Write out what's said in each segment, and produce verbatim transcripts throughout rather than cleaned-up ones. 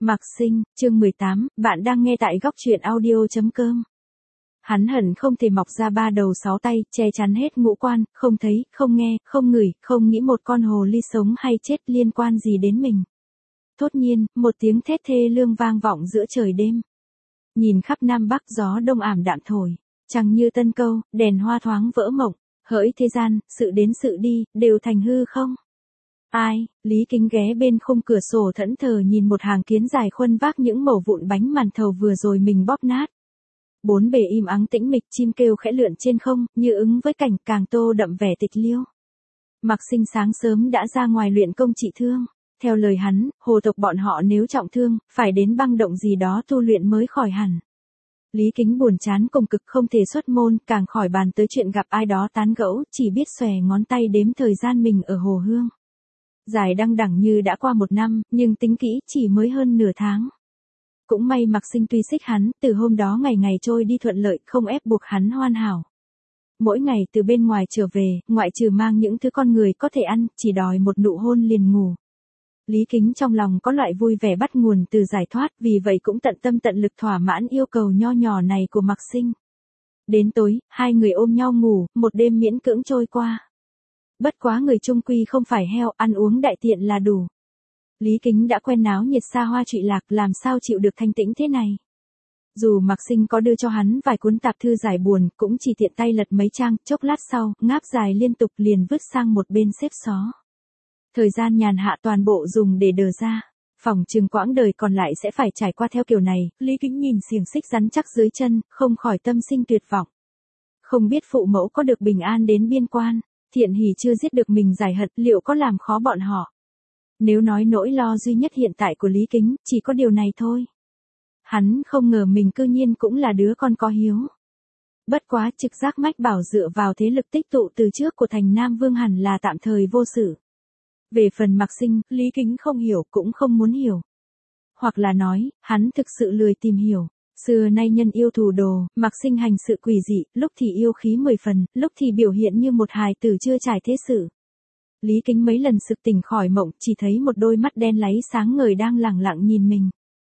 Mạc Sinh, chương mười tám, bạn đang nghe tại góc truyện audio chấm com. Hắn hận không thể mọc ra ba đầu sáu tay, che chắn hết ngũ quan, không thấy, không nghe, không ngửi, không nghĩ một con hồ ly sống hay chết liên quan gì đến mình. Thốt nhiên, một tiếng thét thê lương vang vọng giữa trời đêm. Nhìn khắp Nam Bắc gió đông ảm đạm thổi, chẳng như tân câu, đèn hoa thoáng vỡ mộng, hỡi thế gian, sự đến sự đi, đều thành hư không? Ai, Lý Kính ghé bên khung cửa sổ thẫn thờ nhìn một hàng kiến dài khuân vác những mẩu vụn bánh màn thầu vừa rồi mình bóp nát. Bốn bề im ắng tĩnh mịch, chim kêu khẽ lượn trên không, như ứng với cảnh càng tô đậm vẻ tịch liêu. Mạc Sinh sáng sớm đã ra ngoài luyện công trị thương. Theo lời hắn, hồ tộc bọn họ nếu trọng thương, phải đến băng động gì đó tu luyện mới khỏi hẳn. Lý Kính buồn chán cùng cực không thể xuất môn, càng khỏi bàn tới chuyện gặp ai đó tán gẫu, chỉ biết xòe ngón tay đếm thời gian mình ở Hồ Hương. Dài đăng đẳng như đã qua một năm, nhưng tính kỹ chỉ mới hơn nửa tháng. Cũng may Mạc Sinh tuy xích hắn, từ hôm đó ngày ngày trôi đi thuận lợi, không ép buộc hắn hoàn hảo. Mỗi ngày từ bên ngoài trở về, ngoại trừ mang những thứ con người có thể ăn, chỉ đòi một nụ hôn liền ngủ. Lý Kính trong lòng có loại vui vẻ bắt nguồn từ giải thoát, vì vậy cũng tận tâm tận lực thỏa mãn yêu cầu nho nhỏ này của Mạc Sinh. Đến tối, hai người ôm nhau ngủ, một đêm miễn cưỡng trôi qua. Bất quá người chung quy không phải heo, ăn uống đại tiện là đủ. Lý Kính đã quen náo nhiệt xa hoa trụy lạc, làm sao chịu được thanh tĩnh thế này. Dù Mạc Sinh có đưa cho hắn vài cuốn tạp thư giải buồn, cũng chỉ tiện tay lật mấy trang, chốc lát sau, ngáp dài liên tục liền vứt sang một bên xếp xó. Thời gian nhàn hạ toàn bộ dùng để đờ ra. Phỏng chừng quãng đời còn lại sẽ phải trải qua theo kiểu này, Lý Kính nhìn xiềng xích rắn chắc dưới chân, không khỏi tâm sinh tuyệt vọng. Không biết phụ mẫu có được bình an đến biên quan. Thiện Hỷ chưa giết được mình giải hận, liệu có làm khó bọn họ? Nếu nói nỗi lo duy nhất hiện tại của Lý Kính, chỉ có điều này thôi. Hắn không ngờ mình cư nhiên cũng là đứa con có hiếu. Bất quá trực giác mách bảo dựa vào thế lực tích tụ từ trước của thành Nam Vương hẳn là tạm thời vô sự. Về phần Mạc Sinh, Lý Kính không hiểu cũng không muốn hiểu. Hoặc là nói, hắn thực sự lười tìm hiểu. Xưa nay nhân yêu thủ đồ, Mạc Sinh hành sự quỷ dị, lúc thì yêu khí mười phần, lúc thì biểu hiện như một hài tử chưa trải thế sự. Lý Kính mấy lần sực tỉnh khỏi mộng, chỉ thấy một đôi mắt đen láy sáng ngời đang lẳng lặng nhìn mình.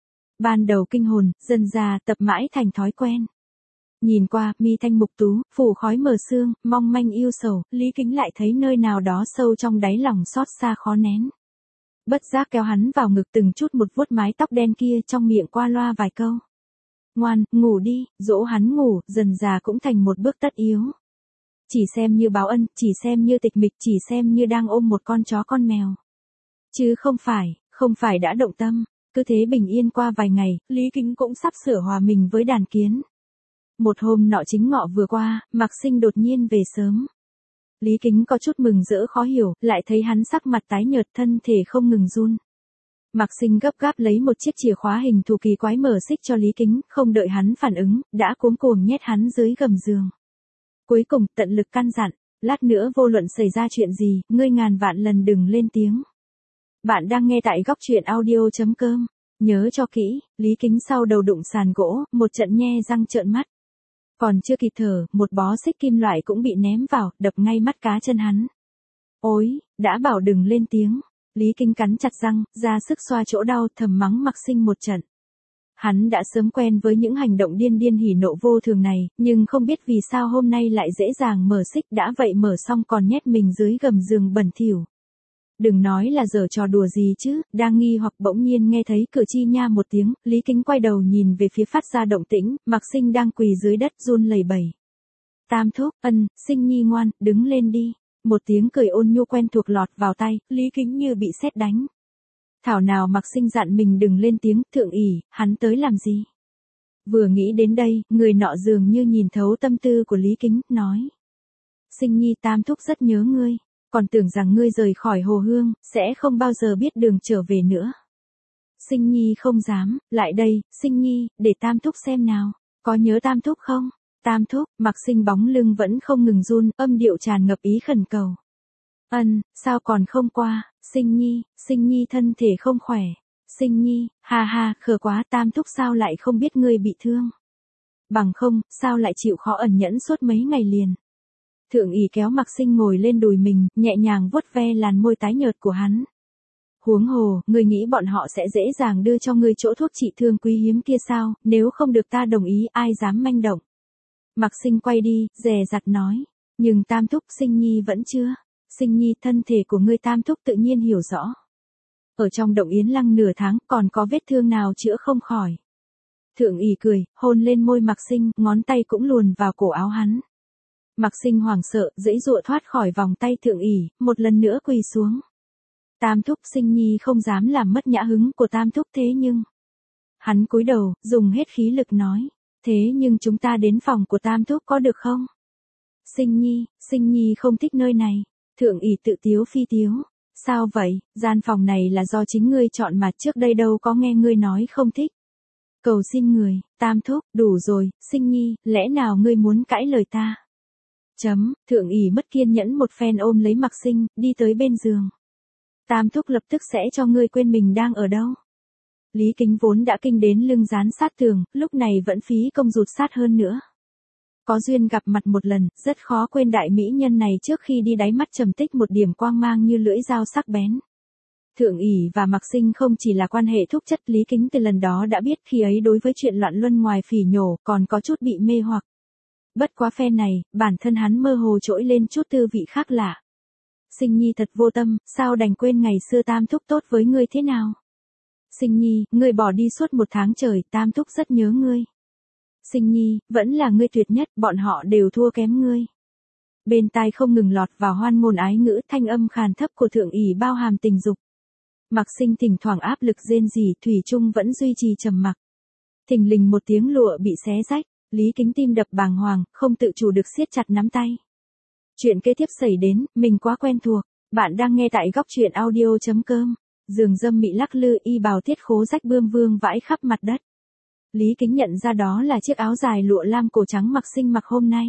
Ban đầu kinh hồn, dần già tập mãi thành thói quen. Nhìn qua, mi thanh mục tú, phủ khói mờ sương, mong manh yêu sầu, Lý Kính lại thấy nơi nào đó sâu trong đáy lòng xót xa khó nén. Bất giác kéo hắn vào ngực từng chút một vuốt mái tóc đen kia, trong miệng qua loa vài câu. Ngoan, ngủ đi, dỗ hắn ngủ, dần già cũng thành một bước tất yếu. Chỉ xem như báo ân, chỉ xem như tịch mịch, chỉ xem như đang ôm một con chó con mèo. Chứ không phải, không phải đã động tâm. Cứ thế bình yên qua vài ngày, Lý Kính cũng sắp sửa hòa mình với đàn kiến. Một hôm nọ chính ngọ vừa qua, Mạc Sinh đột nhiên về sớm. Lý Kính có chút mừng rỡ khó hiểu, lại thấy hắn sắc mặt tái nhợt, thân thể không ngừng run. Mạc Sinh gấp gáp lấy một chiếc chìa khóa hình thù kỳ quái mở xích cho Lý Kính, không đợi hắn phản ứng, đã cuống cuồng nhét hắn dưới gầm giường. Cuối cùng, tận lực căn dặn, lát nữa vô luận xảy ra chuyện gì, ngươi ngàn vạn lần đừng lên tiếng. Bạn đang nghe tại góc truyện audio chấm com. Nhớ cho kỹ, Lý Kính sau đầu đụng sàn gỗ, một trận nhe răng trợn mắt. Còn chưa kịp thở, một bó xích kim loại cũng bị ném vào, đập ngay mắt cá chân hắn. Ôi, đã bảo đừng lên tiếng. Lý Kính cắn chặt răng, ra sức xoa chỗ đau, thầm mắng Mạc Sinh một trận. Hắn đã sớm quen với những hành động điên điên hỉ nộ vô thường này, nhưng không biết vì sao hôm nay lại dễ dàng mở xích, đã vậy mở xong còn nhét mình dưới gầm giường bẩn thỉu. Đừng nói là giở trò đùa gì chứ, đang nghi hoặc bỗng nhiên nghe thấy cửa chi nha một tiếng, Lý Kính quay đầu nhìn về phía phát ra động tĩnh, Mạc Sinh đang quỳ dưới đất run lẩy bẩy. Tam thúc, ân, Sinh nhi ngoan, đứng lên đi. Một tiếng cười ôn nhu quen thuộc lọt vào tay, Lý Kính như bị sét đánh. Thảo nào Mạc Sinh dặn mình đừng lên tiếng, thượng ỷ, hắn tới làm gì? Vừa nghĩ đến đây, người nọ dường như nhìn thấu tâm tư của Lý Kính, nói. Sinh nhi tam thúc rất nhớ ngươi, còn tưởng rằng ngươi rời khỏi Hồ Hương, sẽ không bao giờ biết đường trở về nữa. Sinh nhi không dám, lại đây, Sinh nhi, để tam thúc xem nào, có nhớ tam thúc không? Tam thúc, Mạc Sinh bóng lưng vẫn không ngừng run, âm điệu tràn ngập ý khẩn cầu. Ân, sao còn không qua, Sinh nhi, Sinh nhi thân thể không khỏe. Sinh nhi, ha ha, khờ quá, tam thúc sao lại không biết ngươi bị thương. Bằng không, sao lại chịu khó ẩn nhẫn suốt mấy ngày liền. Thượng ỷ kéo Mạc Sinh ngồi lên đùi mình, nhẹ nhàng vuốt ve làn môi tái nhợt của hắn. Huống hồ, ngươi nghĩ bọn họ sẽ dễ dàng đưa cho ngươi chỗ thuốc trị thương quý hiếm kia sao, nếu không được ta đồng ý ai dám manh động. Mạc Sinh quay đi, dè dặt nói, nhưng Tam thúc Sinh Nhi vẫn chưa. Sinh Nhi, thân thể của ngươi Tam thúc tự nhiên hiểu rõ. Ở trong động Yến Lăng nửa tháng còn có vết thương nào chữa không khỏi. Thượng ỷ cười, hôn lên môi Mạc Sinh, ngón tay cũng luồn vào cổ áo hắn. Mạc Sinh hoảng sợ, giãy giụa thoát khỏi vòng tay thượng ỷ, một lần nữa quỳ xuống. Tam thúc Sinh Nhi không dám làm mất nhã hứng của Tam thúc thế nhưng. Hắn cúi đầu, dùng hết khí lực nói, thế nhưng chúng ta đến phòng của Tam thúc có được không? Sinh Nhi, Sinh Nhi không thích nơi này. Thượng ỷ tự tiếu phi tiếu. Sao vậy, gian phòng này là do chính ngươi chọn mà trước đây đâu có nghe ngươi nói không thích. Cầu xin người, Tam thúc, đủ rồi, Sinh Nhi, lẽ nào ngươi muốn cãi lời ta? Chấm, thượng ỷ mất kiên nhẫn một phen ôm lấy Mạc Sinh, đi tới bên giường. Tam thúc lập tức sẽ cho ngươi quên mình đang ở đâu. Lý Kính vốn đã kinh đến lưng dán sát tường, lúc này vẫn phí công rụt sát hơn nữa. Có duyên gặp mặt một lần, rất khó quên đại mỹ nhân này trước khi đi đáy mắt trầm tích một điểm quang mang như lưỡi dao sắc bén. Thượng ỷ và Mạc Sinh không chỉ là quan hệ thúc chất, Lý Kính từ lần đó đã biết khi ấy đối với chuyện loạn luân ngoài phỉ nhổ còn có chút bị mê hoặc. Bất quá phen này, bản thân hắn mơ hồ trỗi lên chút tư vị khác lạ. Sinh Nhi thật vô tâm, sao đành quên ngày xưa Tam thúc tốt với ngươi thế nào? Sinh Nhi, ngươi bỏ đi suốt một tháng trời, Tam thúc rất nhớ ngươi. Sinh Nhi, vẫn là ngươi tuyệt nhất, bọn họ đều thua kém ngươi. Bên tai không ngừng lọt vào hoan môn ái ngữ, thanh âm khàn thấp của thượng ỷ bao hàm tình dục. Mạc Sinh thỉnh thoảng áp lực rên rỉ, thủy chung vẫn duy trì trầm mặc. Thình lình một tiếng lụa bị xé rách, Lý Kính tim đập bàng hoàng, không tự chủ được siết chặt nắm tay. Chuyện kế tiếp xảy đến, mình quá quen thuộc. Bạn đang nghe tại góc truyện audio chấm com. Giường dâm bị lắc lư, y bào thiết khố rách bươm vương vãi khắp mặt đất. Lý Kính nhận ra đó là chiếc áo dài lụa lam cổ trắng Mạc Sinh mặc hôm nay.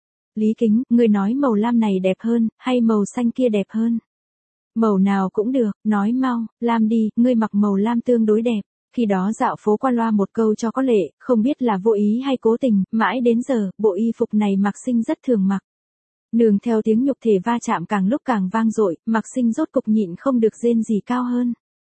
Lý Kính, người nói màu lam này đẹp hơn, hay màu xanh kia đẹp hơn? Màu nào cũng được, nói mau, lam đi, ngươi mặc màu lam tương đối đẹp. Khi đó dạo phố qua loa một câu cho có lệ, không biết là vô ý hay cố tình, mãi đến giờ, bộ y phục này Mạc Sinh rất thường mặc. Nương theo tiếng nhục thể va chạm càng lúc càng vang dội, Mạc Sinh rốt cục nhịn không được rên gì cao hơn.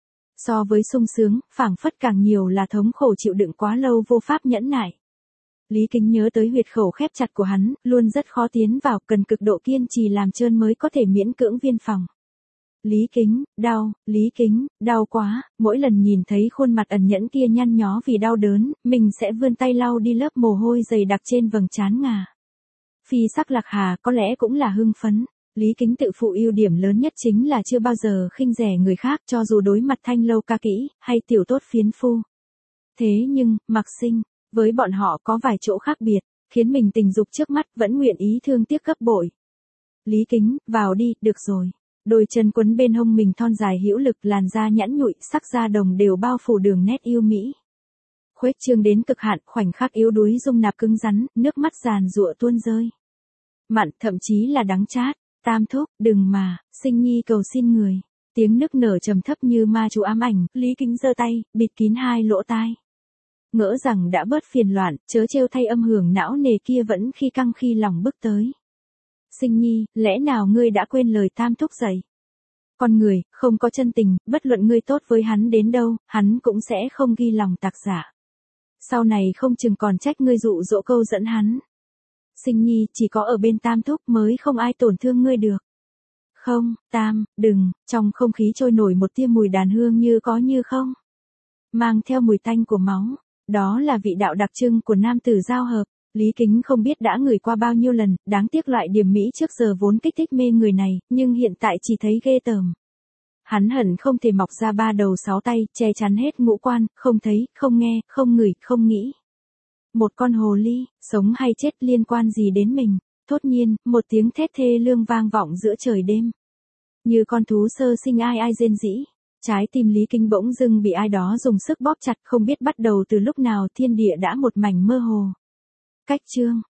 So với sung sướng, phảng phất càng nhiều là thống khổ chịu đựng quá lâu vô pháp nhẫn nại. Lý Kính nhớ tới huyệt khẩu khép chặt của hắn, luôn rất khó tiến vào, cần cực độ kiên trì làm trơn mới có thể miễn cưỡng viên phòng. Lý Kính, đau, Lý Kính, đau quá, mỗi lần nhìn thấy khuôn mặt ẩn nhẫn kia nhăn nhó vì đau đớn, mình sẽ vươn tay lau đi lớp mồ hôi dày đặc trên vầng trán ngà. Phi sắc Lạc Hà có lẽ cũng là hưng phấn. Lý Kính tự phụ ưu điểm lớn nhất chính là chưa bao giờ khinh rẻ người khác cho dù đối mặt thanh lâu ca kỹ, hay tiểu tốt phiến phu. Thế nhưng, Mạc Sinh, với bọn họ có vài chỗ khác biệt, khiến mình tình dục trước mắt vẫn nguyện ý thương tiếc gấp bội. Lý Kính, vào đi, được rồi. Đôi chân quấn bên hông mình thon dài hữu lực, làn da nhẵn nhụi, sắc da đồng đều bao phủ đường nét yêu mỹ. Khuếch trương đến cực hạn, khoảnh khắc yếu đuối dung nạp cứng rắn, nước mắt giàn giụa tuôn rơi. Mặn, thậm chí là đắng chát. Tam thúc, đừng mà, Sinh Nhi cầu xin người. Tiếng nức nở trầm thấp như ma chú ám ảnh, Lý Kính giơ tay, bịt kín hai lỗ tai. Ngỡ rằng đã bớt phiền loạn, chớ trêu thay âm hưởng não nề kia vẫn khi căng khi lòng bức tới. Sinh Nhi, lẽ nào ngươi đã quên lời Tam thúc dạy? Con người, không có chân tình, bất luận ngươi tốt với hắn đến đâu, hắn cũng sẽ không ghi lòng tạc giả. Sau này không chừng còn trách ngươi dụ dỗ câu dẫn hắn. Sinh Nhi, chỉ có ở bên Tam thúc mới không ai tổn thương ngươi được. Không, Tam, đừng, trong không khí trôi nổi một tia mùi đàn hương như có như không. Mang theo mùi tanh của máu, đó là vị đạo đặc trưng của nam tử giao hợp. Lý Kính không biết đã ngửi qua bao nhiêu lần, đáng tiếc loại điểm mỹ trước giờ vốn kích thích mê người này, nhưng hiện tại chỉ thấy ghê tởm. Hắn hận không thể mọc ra ba đầu sáu tay, che chắn hết ngũ quan, không thấy, không nghe, không ngửi, không nghĩ. Một con hồ ly, sống hay chết liên quan gì đến mình? Thốt nhiên, một tiếng thét thê lương vang vọng giữa trời đêm. Như con thú sơ sinh ai ai rên rỉ. Trái tim Lý Kính bỗng dưng bị ai đó dùng sức bóp chặt, không biết bắt đầu từ lúc nào thiên địa đã một mảnh mơ hồ. Cách chương.